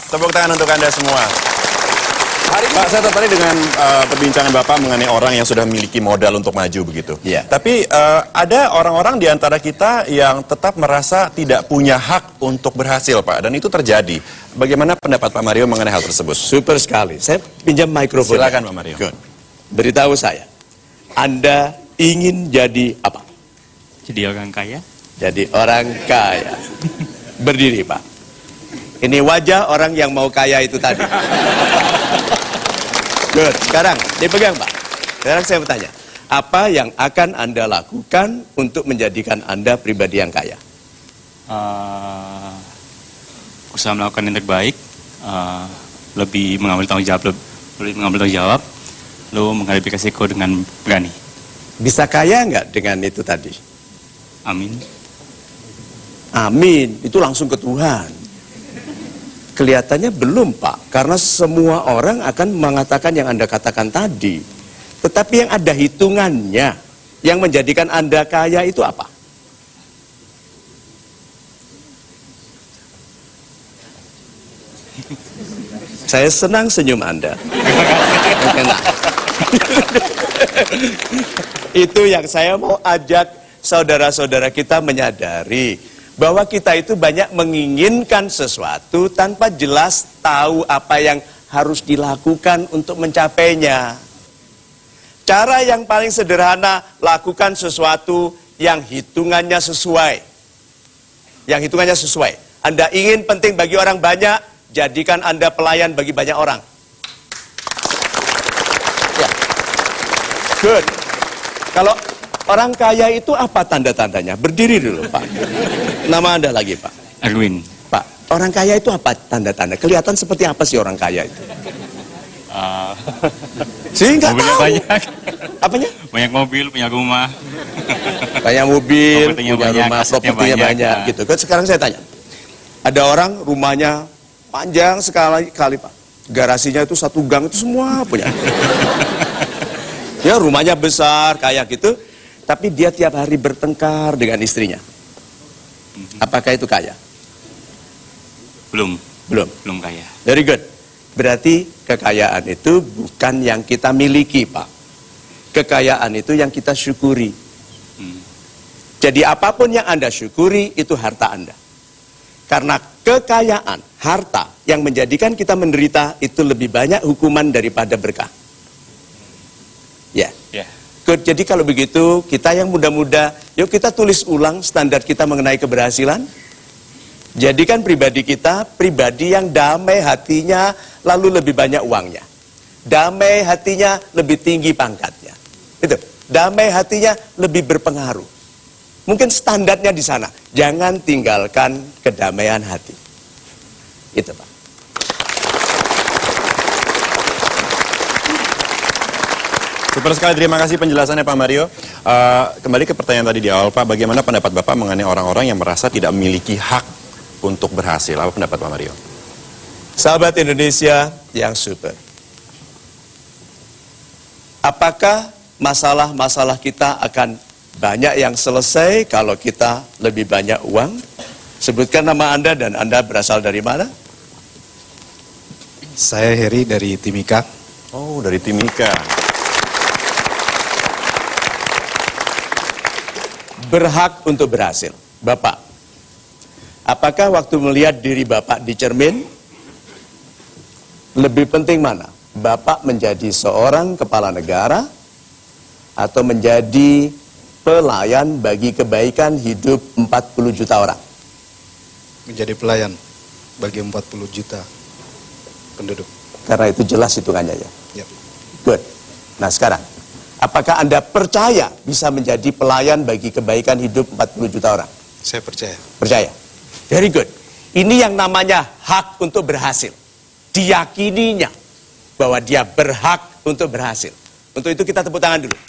Tepuk tangan untuk Anda semua. Pak, saya tertarik dengan perbincangan Bapak mengenai orang yang sudah memiliki modal untuk maju begitu. Iya. Tapi ada orang-orang di antara kita yang tetap merasa tidak punya hak untuk berhasil, Pak. Dan itu terjadi. Bagaimana pendapat Pak Mario mengenai hal tersebut? Super sekali. Saya pinjam mikrofon. Silakan, Pak Mario. Good. Beritahu saya, Anda ingin jadi apa? Jadi orang kaya. Jadi orang kaya. Berdiri, Pak. Ini wajah orang yang mau kaya itu tadi. Good. Sekarang, dipegang, Pak. Sekarang saya bertanya, apa yang akan Anda lakukan untuk menjadikan Anda pribadi yang kaya? Usaha melakukan yang terbaik, lebih mengambil tanggung jawab, lalu menghadapi resiko dengan berani. Bisa kaya nggak dengan itu tadi? Amin. Amin. Itu langsung ke Tuhan. Kelihatannya belum, Pak, karena semua orang akan mengatakan yang Anda katakan tadi. Tetapi yang ada hitungannya, yang menjadikan Anda kaya itu apa? Saya senang senyum Anda. Itu yang saya mau ajak saudara-saudara kita menyadari. Bahwa kita itu banyak menginginkan sesuatu tanpa jelas tahu apa yang harus dilakukan untuk mencapainya. Cara yang paling sederhana, lakukan sesuatu yang hitungannya sesuai. Yang hitungannya sesuai. Anda ingin penting bagi orang banyak, jadikan Anda pelayan bagi banyak orang. Ya. Good. Kalau orang kaya itu apa tanda-tandanya? Berdiri dulu, Pak. Nama Anda lagi, Pak? Erwin. Pak, orang kaya itu apa tanda-tanda? Kelihatan seperti apa sih orang kaya itu? Sih nggak Mobilnya tahu. banyak. Apanya? Banyak mobil, punya rumah. Banyak mobil, Propertinya punya banyak, rumah, asetnya propertinya banyak, banyak, ya. gitu. Sekarang saya tanya, ada orang rumahnya panjang sekali, Pak. Garasinya itu satu gang itu semua punya. Ya rumahnya besar, kayak gitu. Tapi dia tiap hari bertengkar dengan istrinya. Apakah itu kaya? Belum Belum. kaya. Very good. Berarti kekayaan itu bukan yang kita miliki, Pak. Kekayaan itu yang kita syukuri. Jadi apapun yang Anda syukuri, itu harta Anda. Karena kekayaan, harta yang menjadikan kita menderita, itu lebih banyak hukuman daripada berkah. Ya. Ya. Good. Jadi kalau begitu, kita yang muda-muda, yuk kita tulis ulang standar kita mengenai keberhasilan. Jadikan pribadi kita, pribadi yang damai hatinya, lalu lebih banyak uangnya. Damai hatinya, lebih tinggi pangkatnya. Itu. Damai hatinya, lebih berpengaruh. Mungkin standarnya di sana. Jangan tinggalkan kedamaian hati. Itu, Pak. Super sekali, terima kasih penjelasannya Pak Mario. Kembali ke pertanyaan tadi di awal, Pak, bagaimana pendapat Bapak mengenai orang-orang yang merasa tidak memiliki hak untuk berhasil? Apa pendapat Pak Mario? Sahabat Indonesia yang super. Apakah masalah-masalah kita akan banyak yang selesai kalau kita lebih banyak uang? Sebutkan nama Anda dan Anda berasal dari mana? Saya Heri dari Timika. Oh, dari Timika. Berhak untuk berhasil. Bapak, apakah waktu melihat diri Bapak di cermin, lebih penting mana? Bapak menjadi seorang kepala negara atau menjadi pelayan bagi kebaikan hidup 40 juta orang? Menjadi pelayan bagi 40 juta penduduk. Karena itu jelas hitungannya ya. Ya. Good. Nah sekarang, apakah Anda percaya bisa menjadi pelayan bagi kebaikan hidup 40 juta orang? Saya percaya. Percaya. Very good. Ini yang namanya hak untuk berhasil. Diyakininya bahwa dia berhak untuk berhasil. Untuk itu kita tepuk tangan dulu.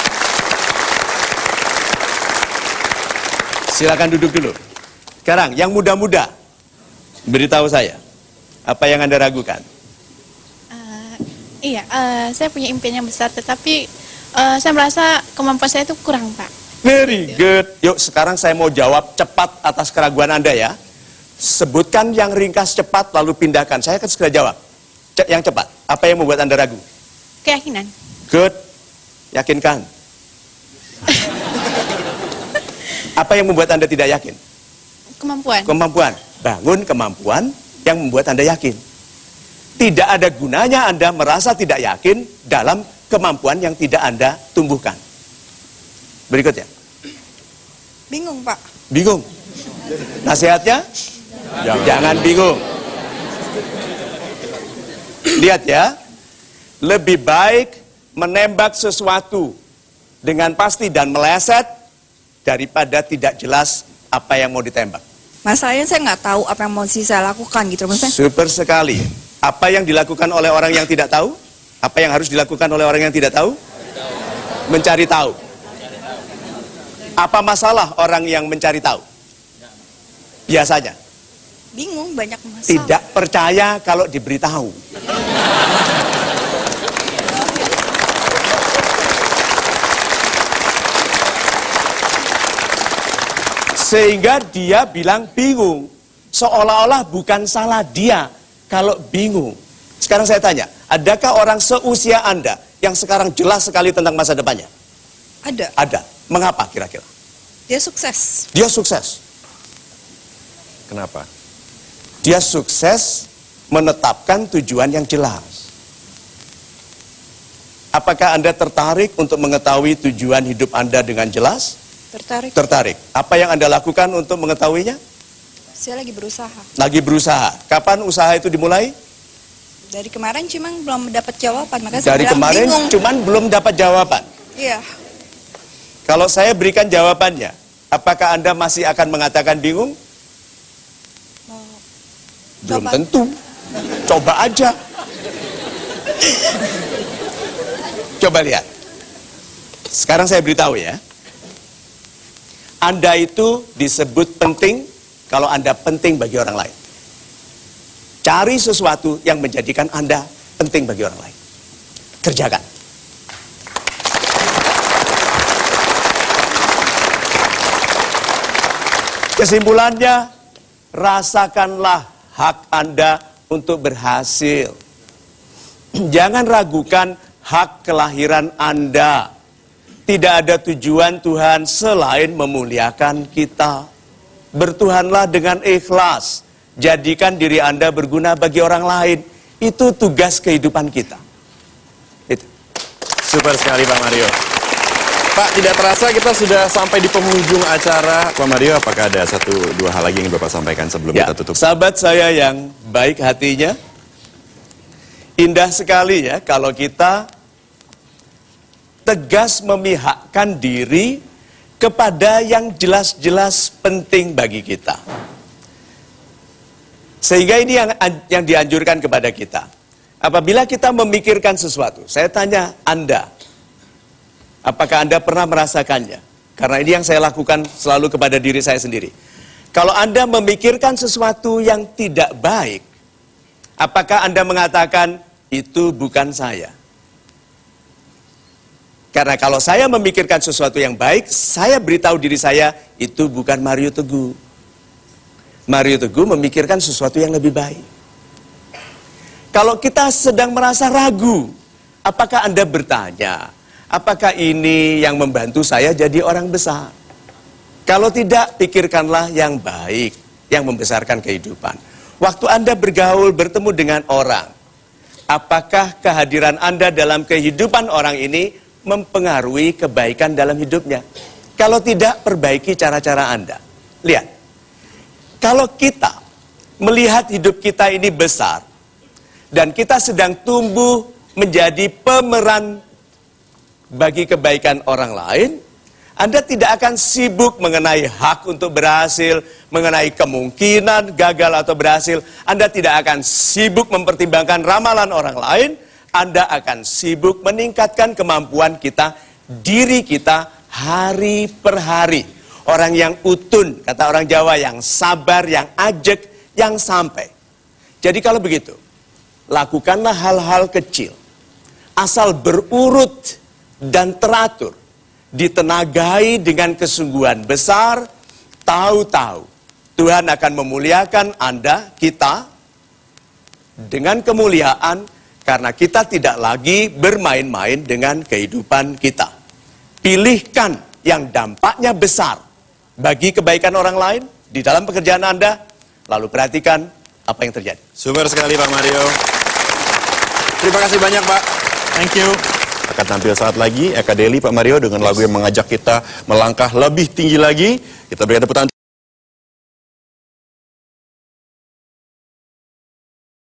Silakan duduk dulu. Sekarang yang muda-muda, beritahu saya, apa yang Anda ragukan? Iya, saya punya impian yang besar, tetapi saya merasa kemampuan saya itu kurang, Pak. Very good. Yuk sekarang saya mau jawab cepat atas keraguan Anda ya. Sebutkan yang ringkas cepat lalu pindahkan. Saya akan segera jawab. Yang cepat. Apa yang membuat Anda ragu? Keyakinan. Good. Yakinkan. Apa yang membuat Anda tidak yakin? Kemampuan. Kemampuan. Bangun kemampuan yang membuat Anda yakin. Tidak ada gunanya Anda merasa tidak yakin dalam kemampuan yang tidak Anda tumbuhkan. Berikutnya. Bingung, Pak. Bingung. Nasihatnya? Jangan bingung. Lihat ya. Lebih baik menembak sesuatu dengan pasti dan meleset daripada tidak jelas apa yang mau ditembak. Masalahnya saya nggak tahu apa yang mau saya lakukan gitu. Maksudnya, Super sekali. Apa yang dilakukan oleh orang yang tidak tahu? Apa yang harus dilakukan oleh orang yang tidak tahu? Mencari tahu. Apa masalah orang yang mencari tahu? Biasanya bingung, banyak masalah. tidak percaya kalau diberitahu. Sehingga dia bilang bingung. Seolah-olah bukan salah dia kalau bingung. Sekarang saya tanya, adakah orang seusia Anda yang sekarang jelas sekali tentang masa depannya? Ada. Ada. Mengapa kira-kira? Dia sukses. Dia sukses. Kenapa? Dia sukses menetapkan tujuan yang jelas. Apakah Anda tertarik untuk mengetahui tujuan hidup Anda dengan jelas? Tertarik. Tertarik. Apa yang Anda lakukan untuk mengetahuinya? Saya lagi berusaha. Lagi berusaha. Kapan usaha itu dimulai? Dari kemarin cuman belum dapat jawaban. Makanya saya Dari bilang kemarin bingung. cuman belum dapat jawaban. Iya. Kalau saya berikan jawabannya, apakah Anda masih akan mengatakan bingung? Belum Coba. tentu. Coba aja. Coba lihat. Sekarang saya beritahu ya. Anda itu disebut penting kalau Anda penting bagi orang lain. Cari sesuatu yang menjadikan Anda penting bagi orang lain. Kerjakan. Kesimpulannya, rasakanlah hak Anda untuk berhasil. Jangan ragukan hak kelahiran Anda. Tidak ada tujuan Tuhan selain memuliakan kita. Bertuhanlah dengan ikhlas. Jadikan diri Anda berguna bagi orang lain. Itu tugas kehidupan kita. Itu. Super sekali Pak Mario. Pak, tidak terasa kita sudah sampai di penghujung acara. Pak Mario, apakah ada satu dua hal lagi yang Bapak sampaikan sebelum Ya, kita tutup? sahabat saya yang baik hatinya, indah sekali ya kalau kita tegas memihakkan diri kepada yang jelas-jelas penting bagi kita. Sehingga ini yang dianjurkan kepada kita. Apabila kita memikirkan sesuatu, saya tanya Anda, apakah Anda pernah merasakannya? Karena ini yang saya lakukan selalu kepada diri saya sendiri. Kalau Anda memikirkan sesuatu yang tidak baik, apakah Anda mengatakan, itu bukan saya? Karena kalau saya memikirkan sesuatu yang baik, saya beritahu diri saya, itu bukan Mario Teguh. Mario Teguh memikirkan sesuatu yang lebih baik. Kalau kita sedang merasa ragu, apakah Anda bertanya, apakah ini yang membantu saya jadi orang besar? Kalau tidak, pikirkanlah yang baik, yang membesarkan kehidupan. Waktu Anda bergaul, bertemu dengan orang, apakah kehadiran Anda dalam kehidupan orang ini mempengaruhi kebaikan dalam hidupnya? Kalau tidak, perbaiki cara-cara Anda. Lihat, kalau kita melihat hidup kita ini besar, dan kita sedang tumbuh menjadi pemeran bagi kebaikan orang lain, Anda tidak akan sibuk mengenai hak untuk berhasil, mengenai kemungkinan gagal atau berhasil. Anda tidak akan sibuk mempertimbangkan ramalan orang lain. Anda akan sibuk meningkatkan kemampuan kita, diri kita hari per hari. Orang yang utun, kata orang Jawa, yang sabar, yang ajek, yang sampai. Jadi kalau begitu, lakukanlah hal-hal kecil. Asal berurut dan teratur. Ditenagai dengan kesungguhan besar, tahu-tahu Tuhan akan memuliakan Anda, kita, dengan kemuliaan karena kita tidak lagi bermain-main dengan kehidupan kita. Pilihkan yang dampaknya besar bagi kebaikan orang lain di dalam pekerjaan Anda, lalu perhatikan apa yang terjadi. Super sekali Pak Mario. Terima kasih banyak Pak. Thank you. Akan tampil saat lagi Eka Deli, Pak Mario dengan lagu yang mengajak kita melangkah lebih tinggi lagi. Kita beri tepuk tangan.